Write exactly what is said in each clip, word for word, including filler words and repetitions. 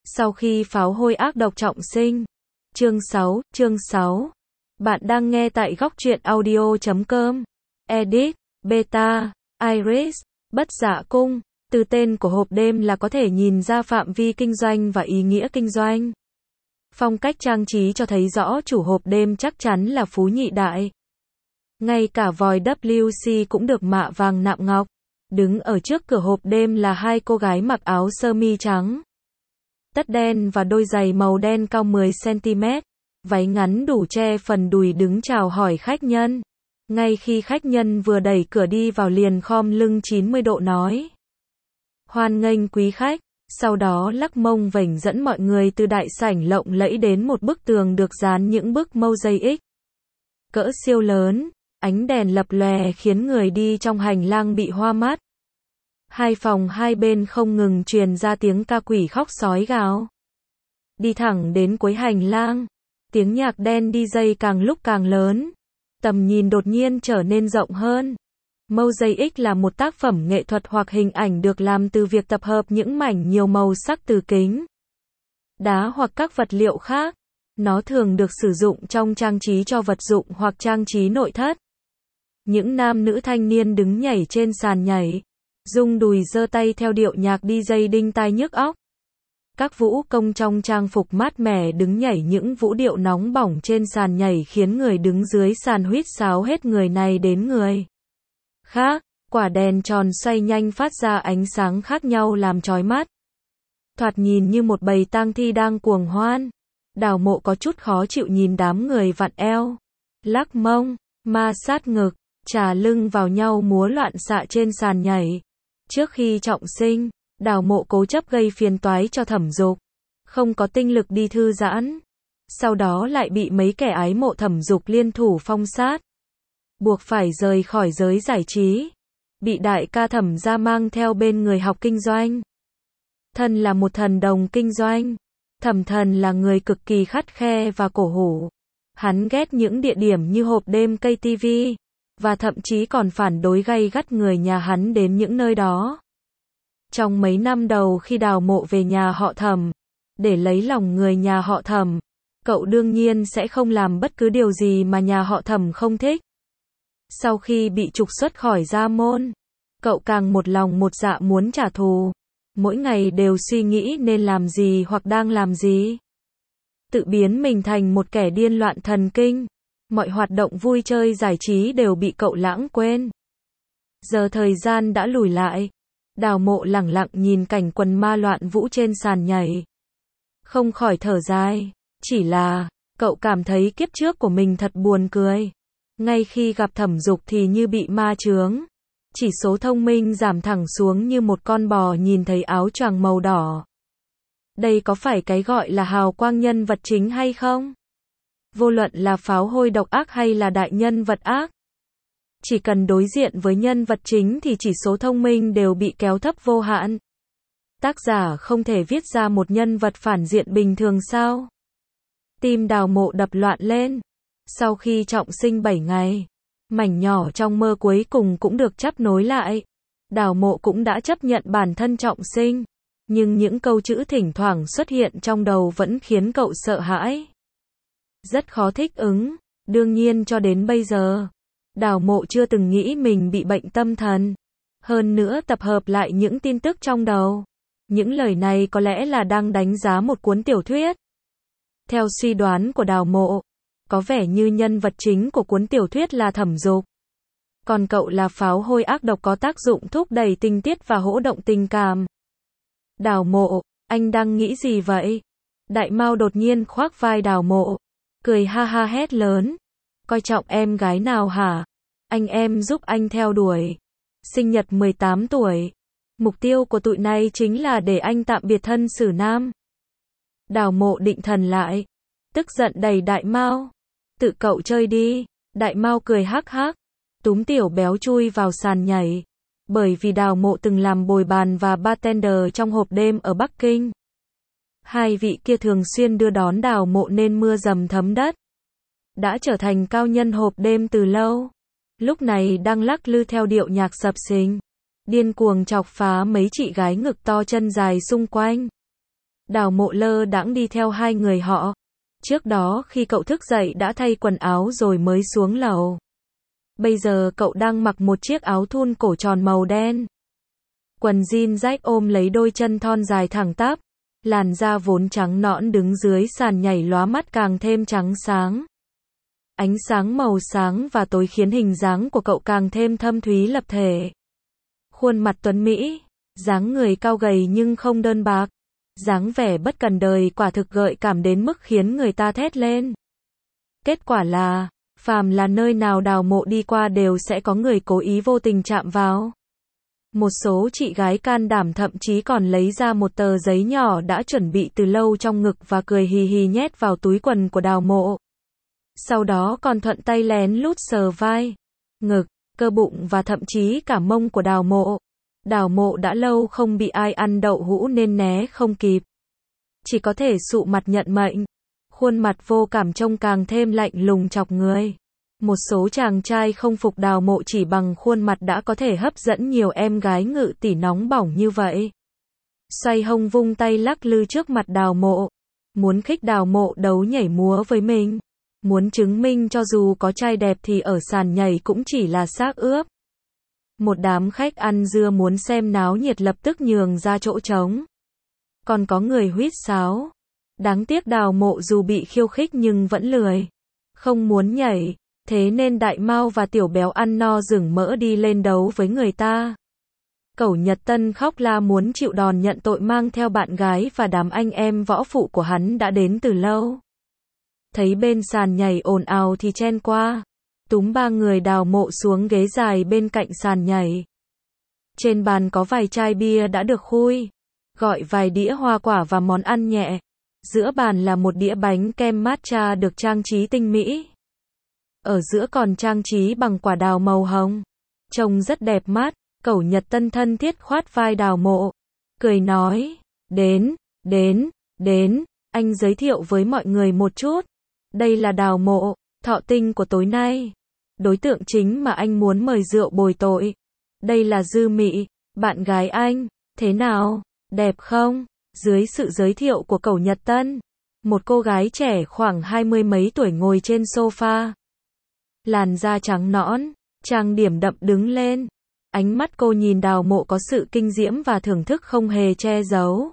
Sau khi pháo hôi ác độc trọng sinh. Chương sáu, chương sáu. Bạn đang nghe tại góc truyện audio chấm com. Edit, Beta, Iris, Bất Dạ Cung. Từ tên của hộp đêm là có thể nhìn ra phạm vi kinh doanh và ý nghĩa kinh doanh. Phong cách trang trí cho thấy rõ chủ hộp đêm chắc chắn là phú nhị đại. Ngay cả vòi W C cũng được mạ vàng nạm ngọc. Đứng ở trước cửa hộp đêm là hai cô gái mặc áo sơ mi trắng, tất đen và đôi giày màu đen cao mười xăng ti mét, váy ngắn đủ che phần đùi đứng chào hỏi khách nhân. Ngay khi khách nhân vừa đẩy cửa đi vào liền khom lưng chín mươi độ nói: "Hoan nghênh quý khách", sau đó lắc mông vểnh dẫn mọi người từ đại sảnh lộng lẫy đến một bức tường được dán những bức mosaic cỡ siêu lớn, ánh đèn lập lòe khiến người đi trong hành lang bị hoa mắt. Hai phòng hai bên không ngừng truyền ra tiếng ca quỷ khóc sói gào. Đi thẳng đến cuối hành lang, tiếng nhạc đen đi dây càng lúc càng lớn, tầm nhìn đột nhiên trở nên rộng hơn. Mosaic là một tác phẩm nghệ thuật hoặc hình ảnh được làm từ việc tập hợp những mảnh nhiều màu sắc từ kính, đá hoặc các vật liệu khác. Nó thường được sử dụng trong trang trí cho vật dụng hoặc trang trí nội thất. Những nam nữ thanh niên đứng nhảy trên sàn nhảy, rung đùi giơ tay theo điệu nhạc đi dây đinh tai nhức óc. Các vũ công trong trang phục mát mẻ đứng nhảy những vũ điệu nóng bỏng trên sàn nhảy khiến người đứng dưới sàn huýt sáo hết người này đến người khác. Quả đèn tròn xoay nhanh phát ra ánh sáng khác nhau làm chói mắt, thoạt nhìn như một bầy tang thi đang cuồng hoan. Đào Mộ có chút khó chịu nhìn đám người vặn eo, lắc mông, ma sát ngực, chà lưng vào nhau múa loạn xạ trên sàn nhảy. Trước khi trọng sinh, Đào Mộ cố chấp gây phiền toái cho Thẩm Dục, không có tinh lực đi thư giãn. Sau đó lại bị mấy kẻ ái mộ Thẩm Dục liên thủ phong sát, buộc phải rời khỏi giới giải trí. Bị đại ca Thẩm gia mang theo bên người học kinh doanh. Thân là một thần đồng kinh doanh, Thẩm Thần là người cực kỳ khắt khe và cổ hủ. Hắn ghét những địa điểm như hộp đêm ca tê vê, và thậm chí còn phản đối gay gắt người nhà hắn đến những nơi đó. Trong mấy năm đầu khi Đào Mộ về nhà họ Thẩm, để lấy lòng người nhà họ Thẩm, cậu đương nhiên sẽ không làm bất cứ điều gì mà nhà họ Thẩm không thích. Sau khi bị trục xuất khỏi gia môn, cậu càng một lòng một dạ muốn trả thù. Mỗi ngày đều suy nghĩ nên làm gì hoặc đang làm gì. Tự biến mình thành một kẻ điên loạn thần kinh. Mọi hoạt động vui chơi giải trí đều bị cậu lãng quên. Giờ thời gian đã lùi lại. Đào Mộ lẳng lặng nhìn cảnh quần ma loạn vũ trên sàn nhảy, không khỏi thở dài. Chỉ là, cậu cảm thấy kiếp trước của mình thật buồn cười. Ngay khi gặp Thẩm Dục thì như bị ma chướng. Chỉ số thông minh giảm thẳng xuống như một con bò nhìn thấy áo choàng màu đỏ. Đây có phải cái gọi là hào quang nhân vật chính hay không? Vô luận là pháo hôi độc ác hay là đại nhân vật ác, chỉ cần đối diện với nhân vật chính thì chỉ số thông minh đều bị kéo thấp vô hạn. Tác giả không thể viết ra một nhân vật phản diện bình thường sao? Tim Đào Mộ đập loạn lên. Sau khi trọng sinh bảy ngày, mảnh nhỏ trong mơ cuối cùng cũng được chắp nối lại. Đào Mộ cũng đã chấp nhận bản thân trọng sinh, nhưng những câu chữ thỉnh thoảng xuất hiện trong đầu vẫn khiến cậu sợ hãi. Rất khó thích ứng. Đương nhiên cho đến bây giờ, Đào Mộ chưa từng nghĩ mình bị bệnh tâm thần. Hơn nữa tập hợp lại những tin tức trong đầu, những lời này có lẽ là đang đánh giá một cuốn tiểu thuyết. Theo suy đoán của Đào Mộ, có vẻ như nhân vật chính của cuốn tiểu thuyết là Thẩm Dục. Còn cậu là pháo hôi ác độc có tác dụng thúc đẩy tình tiết và hỗ động tình cảm. Đào Mộ, anh đang nghĩ gì vậy? Đại Mao đột nhiên khoác vai Đào Mộ, cười ha ha hét lớn. Coi trọng em gái nào hả? Anh em giúp anh theo đuổi. Sinh nhật mười tám tuổi. Mục tiêu của tụi này chính là để anh tạm biệt thân xử nam. Đào Mộ định thần lại, tức giận đẩy Đại Mao. Tự cậu chơi đi. Đại Mao cười hắc hắc, túm tiểu béo chui vào sàn nhảy. Bởi vì Đào Mộ từng làm bồi bàn và bartender trong hộp đêm ở Bắc Kinh. Hai vị kia thường xuyên đưa đón Đào Mộ nên mưa dầm thấm đất. Đã trở thành cao nhân hộp đêm từ lâu. Lúc này đang lắc lư theo điệu nhạc sập sình, điên cuồng chọc phá mấy chị gái ngực to chân dài xung quanh. Đào Mộ lơ đãng đi theo hai người họ. Trước đó khi cậu thức dậy đã thay quần áo rồi mới xuống lầu. Bây giờ cậu đang mặc một chiếc áo thun cổ tròn màu đen. Quần jean rách ôm lấy đôi chân thon dài thẳng tắp. Làn da vốn trắng nõn đứng dưới sàn nhảy lóa mắt càng thêm trắng sáng. Ánh sáng màu sáng và tối khiến hình dáng của cậu càng thêm thâm thúy lập thể. Khuôn mặt tuấn mỹ, dáng người cao gầy nhưng không đơn bạc. Dáng vẻ bất cần đời quả thực gợi cảm đến mức khiến người ta thét lên. Kết quả là, phàm là nơi nào Đào Mộ đi qua đều sẽ có người cố ý vô tình chạm vào. Một số chị gái can đảm thậm chí còn lấy ra một tờ giấy nhỏ đã chuẩn bị từ lâu trong ngực và cười hì hì nhét vào túi quần của Đào Mộ. Sau đó còn thuận tay lén lút sờ vai, ngực, cơ bụng và thậm chí cả mông của Đào Mộ. Đào Mộ đã lâu không bị ai ăn đậu hũ nên né không kịp. Chỉ có thể sụ mặt nhận mệnh. Khuôn mặt vô cảm trông càng thêm lạnh lùng chọc người. Một số chàng trai không phục Đào Mộ chỉ bằng khuôn mặt đã có thể hấp dẫn nhiều em gái ngự tỷ nóng bỏng như vậy. Xoay hông vung tay lắc lư trước mặt Đào Mộ. Muốn khích Đào Mộ đấu nhảy múa với mình. Muốn chứng minh cho dù có trai đẹp thì ở sàn nhảy cũng chỉ là xác ướp. Một đám khách ăn dưa muốn xem náo nhiệt lập tức nhường ra chỗ trống. Còn có người huýt sáo. Đáng tiếc Đào Mộ dù bị khiêu khích nhưng vẫn lười. Không muốn nhảy. Thế nên Đại Mao và Tiểu Béo ăn no rừng mỡ đi lên đấu với người ta. Cẩu Nhật Tân khóc la muốn chịu đòn nhận tội mang theo bạn gái và đám anh em võ phụ của hắn đã đến từ lâu. Thấy bên sàn nhảy ồn ào thì chen qua. Túm ba người Đào Mộ xuống ghế dài bên cạnh sàn nhảy. Trên bàn có vài chai bia đã được khui. Gọi vài đĩa hoa quả và món ăn nhẹ. Giữa bàn là một đĩa bánh kem matcha được trang trí tinh mỹ. Ở giữa còn trang trí bằng quả đào màu hồng. Trông rất đẹp mắt. Cẩu Nhật Tân thân thiết khoát vai Đào Mộ. Cười nói. Đến, đến, đến. Anh giới thiệu với mọi người một chút. Đây là Đào Mộ, thọ tinh của tối nay. Đối tượng chính mà anh muốn mời rượu bồi tội. Đây là Dư Mị, bạn gái anh. Thế nào? Đẹp không? Dưới sự giới thiệu của Cẩu Nhật Tân, một cô gái trẻ khoảng hai mươi mấy tuổi ngồi trên sofa. Làn da trắng nõn, trang điểm đậm đứng lên. Ánh mắt cô nhìn Đào Mộ có sự kinh diễm và thưởng thức không hề che giấu.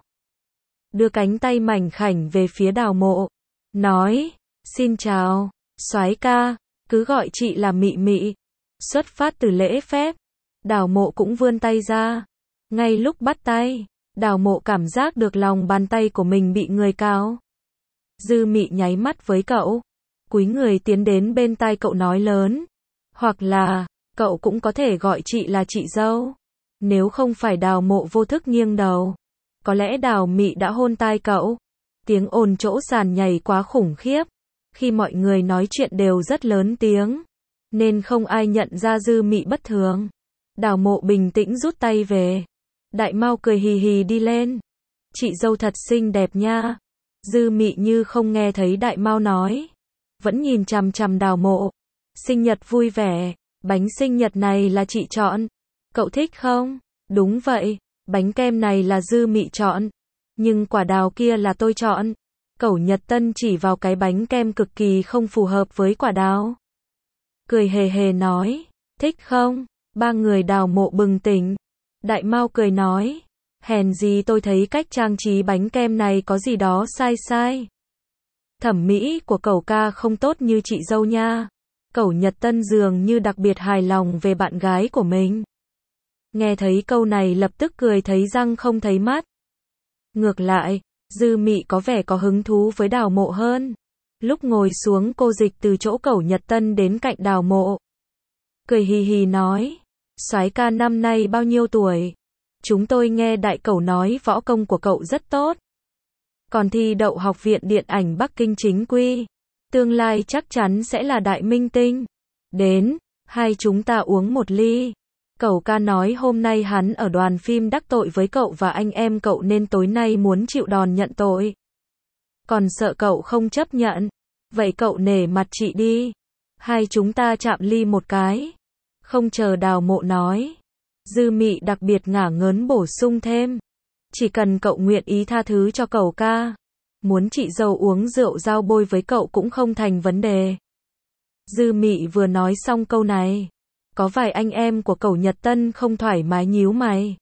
Đưa cánh tay mảnh khảnh về phía Đào Mộ. Nói, xin chào, soái ca, cứ gọi chị là Mị Mị. Xuất phát từ lễ phép, Đào Mộ cũng vươn tay ra. Ngay lúc bắt tay, Đào Mộ cảm giác được lòng bàn tay của mình bị người cào. Dư Mị nháy mắt với cậu, cúi người tiến đến bên tai cậu nói lớn. Hoặc là, cậu cũng có thể gọi chị là chị dâu. Nếu không phải Đào Mộ vô thức nghiêng đầu, có lẽ Đào Mị đã hôn tai cậu. Tiếng ồn chỗ sàn nhảy quá khủng khiếp. Khi mọi người nói chuyện đều rất lớn tiếng, nên không ai nhận ra Dư Mị bất thường. Đào Mộ bình tĩnh rút tay về. Đại Mao cười hì hì đi lên. Chị dâu thật xinh đẹp nha. Dư Mị như không nghe thấy Đại Mao nói. Vẫn nhìn chằm chằm Đào Mộ. Sinh nhật vui vẻ. Bánh sinh nhật này là chị chọn. Cậu thích không? Đúng vậy. Bánh kem này là Dư Mị chọn. Nhưng quả đào kia là tôi chọn. Cẩu Nhật Tân chỉ vào cái bánh kem cực kỳ không phù hợp với quả đào. Cười hề hề nói. Thích không? Ba người Đào Mộ bừng tỉnh. Đại Mao cười nói. Hèn gì tôi thấy cách trang trí bánh kem này có gì đó sai sai. Thẩm mỹ của cẩu ca không tốt như chị dâu nha. Cẩu Nhật Tân dường như đặc biệt hài lòng về bạn gái của mình. Nghe thấy câu này lập tức cười thấy răng không thấy mắt. Ngược lại, Dư Mị có vẻ có hứng thú với Đào Mộ hơn. Lúc ngồi xuống cô dịch từ chỗ Cẩu Nhật Tân đến cạnh Đào Mộ. Cười hì hì nói. Soái ca năm nay bao nhiêu tuổi? Chúng tôi nghe đại cẩu nói võ công của cậu rất tốt. Còn thi đậu học viện điện ảnh Bắc Kinh chính quy. Tương lai chắc chắn sẽ là đại minh tinh. Đến, hai chúng ta uống một ly. Cẩu ca nói hôm nay hắn ở đoàn phim đắc tội với cậu và anh em cậu nên tối nay muốn chịu đòn nhận tội. Còn sợ cậu không chấp nhận. Vậy cậu nể mặt chị đi. Hai chúng ta chạm ly một cái. Không chờ Đào Mộ nói. Dư Mị đặc biệt ngả ngớn bổ sung thêm. Chỉ cần cậu nguyện ý tha thứ cho cậu ca. Muốn chị dâu uống rượu dao bôi với cậu cũng không thành vấn đề. Dư Mị vừa nói xong câu này. Có vài anh em của cậu Nhật Tân không thoải mái nhíu mày.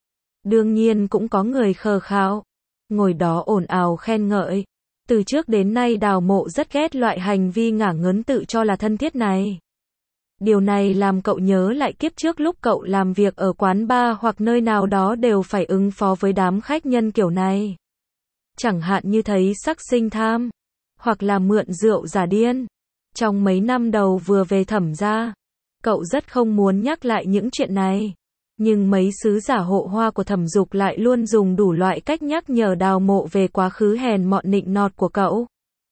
Đương nhiên cũng có người khờ khạo. Ngồi đó ồn ào khen ngợi. Từ trước đến nay Đào Mộ rất ghét loại hành vi ngả ngớn tự cho là thân thiết này. Điều này làm cậu nhớ lại kiếp trước lúc cậu làm việc ở quán bar hoặc nơi nào đó đều phải ứng phó với đám khách nhân kiểu này. Chẳng hạn như thấy sắc sinh tham, hoặc là mượn rượu giả điên. Trong mấy năm đầu vừa về Thẩm gia, cậu rất không muốn nhắc lại những chuyện này. Nhưng mấy sứ giả hộ hoa của Thẩm Dục lại luôn dùng đủ loại cách nhắc nhở Đào Mộ về quá khứ hèn mọn nịnh nọt của cậu.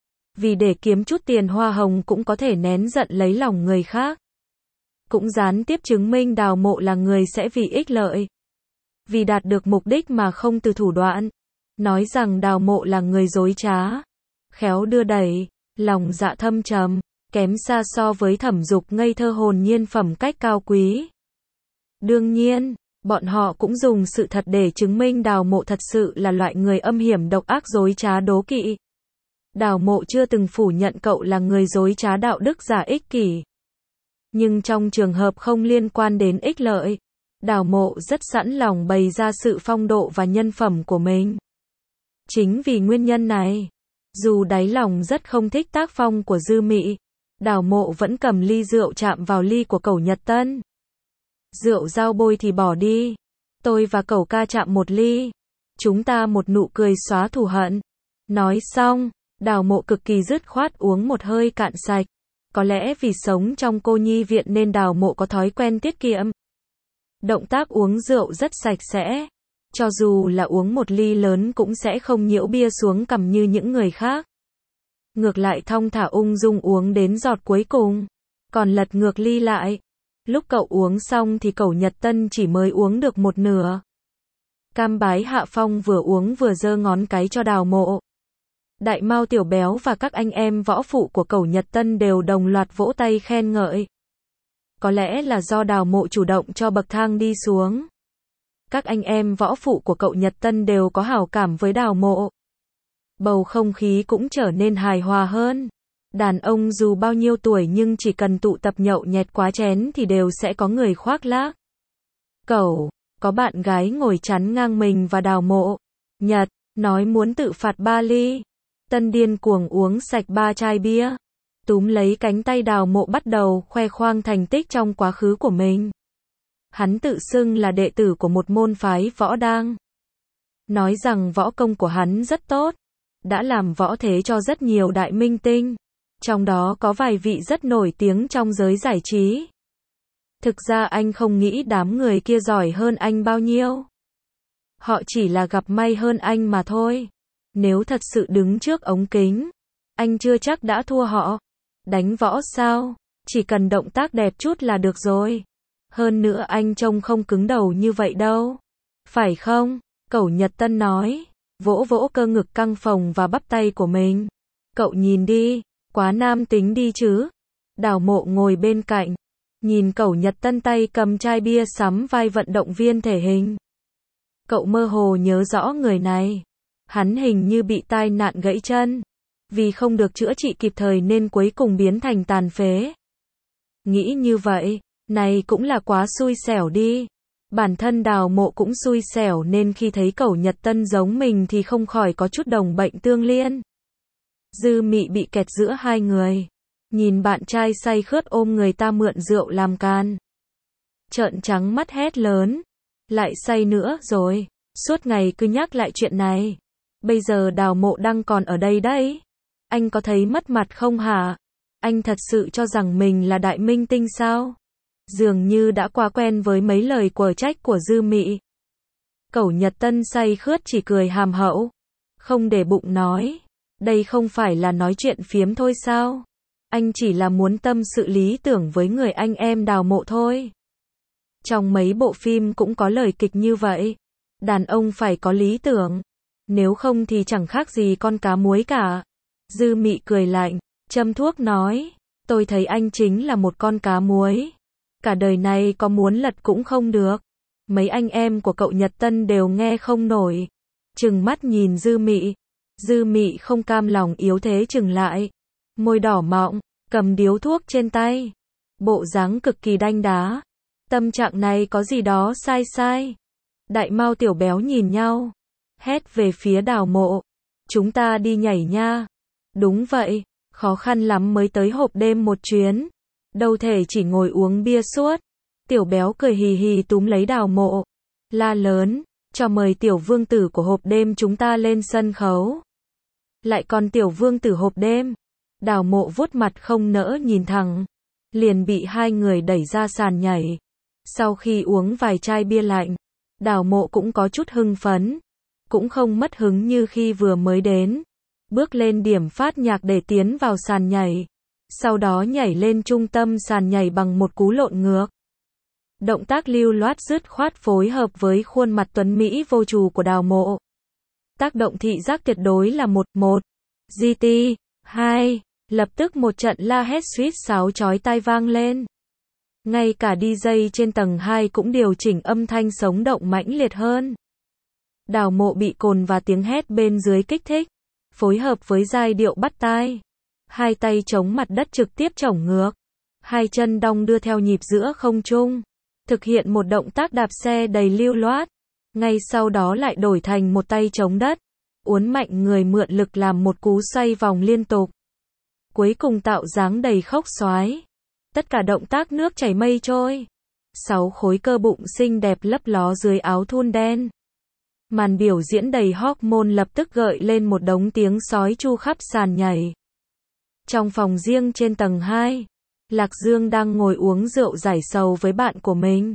Vì để kiếm chút tiền hoa hồng cũng có thể nén giận lấy lòng người khác. Cũng gián tiếp chứng minh Đào Mộ là người sẽ vì ích lợi. Vì đạt được mục đích mà không từ thủ đoạn. Nói rằng Đào Mộ là người dối trá, khéo đưa đẩy, lòng dạ thâm trầm, kém xa so với Thẩm Dục ngây thơ hồn nhiên phẩm cách cao quý. Đương nhiên, bọn họ cũng dùng sự thật để chứng minh Đào Mộ thật sự là loại người âm hiểm độc ác dối trá đố kỵ. Đào Mộ chưa từng phủ nhận cậu là người dối trá đạo đức giả ích kỷ. Nhưng trong trường hợp không liên quan đến ích lợi, Đào Mộ rất sẵn lòng bày ra sự phong độ và nhân phẩm của mình. Chính vì nguyên nhân này, dù đáy lòng rất không thích tác phong của Dư Mị, Đào Mộ vẫn cầm ly rượu chạm vào ly của cậu Nhật Tân. Rượu dao bôi thì bỏ đi. Tôi và cậu ca chạm một ly. Chúng ta một nụ cười xóa thù hận. Nói xong, Đào Mộ cực kỳ dứt khoát uống một hơi cạn sạch. Có lẽ vì sống trong cô nhi viện nên Đào Mộ có thói quen tiết kiệm. Động tác uống rượu rất sạch sẽ. Cho dù là uống một ly lớn cũng sẽ không nhiễu bia xuống cằm như những người khác. Ngược lại thong thả ung dung uống đến giọt cuối cùng. Còn lật ngược ly lại. Lúc cậu uống xong thì cậu Nhật Tân chỉ mới uống được một nửa. Cam Bái Hạ Phong vừa uống vừa giơ ngón cái cho Đào Mộ. Đại Mao Tiểu Béo và các anh em võ phụ của cậu Nhật Tân đều đồng loạt vỗ tay khen ngợi. Có lẽ là do Đào Mộ chủ động cho bậc thang đi xuống. Các anh em võ phụ của cậu Nhật Tân đều có hảo cảm với Đào Mộ. Bầu không khí cũng trở nên hài hòa hơn. Đàn ông dù bao nhiêu tuổi nhưng chỉ cần tụ tập nhậu nhẹt quá chén thì đều sẽ có người khoác lác. Cậu, có bạn gái ngồi chắn ngang mình và Đào Mộ. Nhật, nói muốn tự phạt ba ly. Tân điên cuồng uống sạch ba chai bia. Túm lấy cánh tay Đào Mộ bắt đầu khoe khoang thành tích trong quá khứ của mình. Hắn tự xưng là đệ tử của một môn phái võ đang. Nói rằng võ công của hắn rất tốt. Đã làm võ thế cho rất nhiều đại minh tinh. Trong đó có vài vị rất nổi tiếng trong giới giải trí. Thực ra anh không nghĩ đám người kia giỏi hơn anh bao nhiêu. Họ chỉ là gặp may hơn anh mà thôi. Nếu thật sự đứng trước ống kính, anh chưa chắc đã thua họ. Đánh võ sao? Chỉ cần động tác đẹp chút là được rồi. Hơn nữa anh trông không cứng đầu như vậy đâu. Phải không? Cậu Nhật Tân nói. Vỗ vỗ cơ ngực căng phồng và bắp tay của mình. Cậu nhìn đi. Quá nam tính đi chứ. Đào Mộ ngồi bên cạnh. Nhìn cậu Nhật Tân tay cầm chai bia sắm vai vận động viên thể hình. Cậu mơ hồ nhớ rõ người này. Hắn hình như bị tai nạn gãy chân. Vì không được chữa trị kịp thời nên cuối cùng biến thành tàn phế. Nghĩ như vậy, này cũng là quá xui xẻo đi. Bản thân Đào Mộ cũng xui xẻo nên khi thấy cậu Nhật Tân giống mình thì không khỏi có chút đồng bệnh tương liên. Dư Mị bị kẹt giữa hai người. Nhìn bạn trai say khướt ôm người ta mượn rượu làm can. Trợn trắng mắt hét lớn. Lại say nữa rồi. Suốt ngày cứ nhắc lại chuyện này. Bây giờ Đào Mộ đang còn ở đây đấy. Anh có thấy mất mặt không hả? Anh thật sự cho rằng mình là đại minh tinh sao? Dường như đã quá quen với mấy lời quở trách của Dư Mị. Cẩu Nhật Tân say khướt chỉ cười hàm hậu. Không để bụng nói. Đây không phải là nói chuyện phiếm thôi sao? Anh chỉ là muốn tâm sự lý tưởng với người anh em Đào Mộ thôi. Trong mấy bộ phim cũng có lời kịch như vậy. Đàn ông phải có lý tưởng. Nếu không thì chẳng khác gì con cá muối cả. Dư Mị cười lạnh, châm thuốc nói. Tôi thấy anh chính là một con cá muối. Cả đời này có muốn lật cũng không được. Mấy anh em của cậu Nhật Tân đều nghe không nổi. Trừng mắt nhìn Dư Mị. Dư Mị không cam lòng yếu thế chừng lại. Môi đỏ mọng, cầm điếu thuốc trên tay. Bộ dáng cực kỳ đanh đá. Tâm trạng này có gì đó sai sai. Đại Mao Tiểu Béo nhìn nhau. Hét về phía Đào Mộ. Chúng ta đi nhảy nha. Đúng vậy, khó khăn lắm mới tới hộp đêm một chuyến. Đâu thể chỉ ngồi uống bia suốt. Tiểu Béo cười hì hì túm lấy Đào Mộ. La lớn, cho mời tiểu vương tử của hộp đêm chúng ta lên sân khấu. Lại còn tiểu vương tử hộp đêm. Đào Mộ vuốt mặt không nỡ nhìn thẳng. Liền bị hai người đẩy ra sàn nhảy. Sau khi uống vài chai bia lạnh, Đào Mộ cũng có chút hưng phấn. Cũng không mất hứng như khi vừa mới đến. Bước lên điểm phát nhạc để tiến vào sàn nhảy. Sau đó nhảy lên trung tâm sàn nhảy bằng một cú lộn ngược. Động tác lưu loát dứt khoát phối hợp với khuôn mặt tuấn mỹ vô trù của Đào Mộ. Tác động thị giác tuyệt đối là một, một. giê tê, hai. Lập tức một trận la hét suýt sáo chói tai vang lên. Ngay cả đi jây trên tầng hai cũng điều chỉnh âm thanh sống động mãnh liệt hơn. Đào Mộ bị cồn và tiếng hét bên dưới kích thích, phối hợp với giai điệu bắt tai. Hai tay chống mặt đất trực tiếp chổng ngược. Hai chân đong đưa theo nhịp giữa không trung. Thực hiện một động tác đạp xe đầy lưu loát. Ngay sau đó lại đổi thành một tay chống đất. Uốn mạnh người mượn lực làm một cú xoay vòng liên tục. Cuối cùng tạo dáng đầy khốc xoái. Tất cả động tác nước chảy mây trôi. Sáu khối cơ bụng xinh đẹp lấp ló dưới áo thun đen. Màn biểu diễn đầy hormone lập tức gợi lên một đống tiếng sói chu khắp sàn nhảy. Trong phòng riêng trên tầng hai, Lạc Dương đang ngồi uống rượu giải sầu với bạn của mình.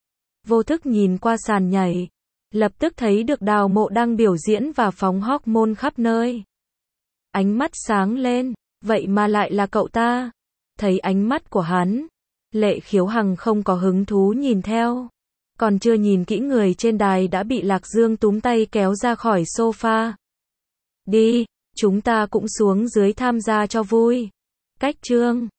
Vô thức nhìn qua sàn nhảy, lập tức thấy được Đào Mộ đang biểu diễn và phóng hormone khắp nơi. Ánh mắt sáng lên, vậy mà lại là cậu ta. Thấy ánh mắt của hắn, Lệ Khiếu Hằng không có hứng thú nhìn theo. Còn chưa nhìn kỹ người trên đài đã bị Lạc Dương túm tay kéo ra khỏi sofa. Đi, chúng ta cũng xuống dưới tham gia cho vui. Cách chương